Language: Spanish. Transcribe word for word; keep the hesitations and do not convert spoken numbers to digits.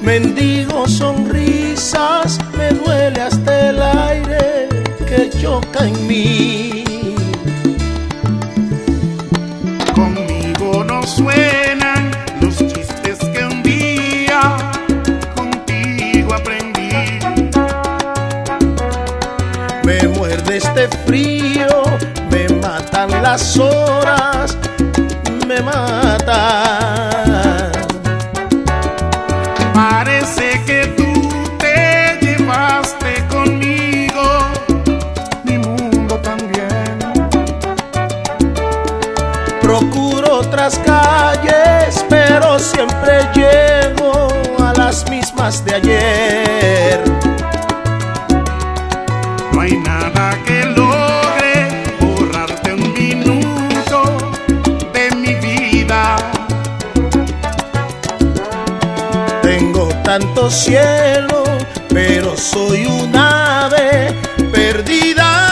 Mendigo sonrisas, me duele hasta el aire que choca en mí. Conmigo no suenan los chistes que un día contigo aprendí. Me muerde este frío, me matan las horas, me matan. Parece que tú te llevaste conmigo mi mundo también. Procuro otras calles, pero siempre llego a las mismas de ayer. No hay nada que logre borrarte un minuto de mi vida. Tengo tanto cielo, pero soy un ave perdida.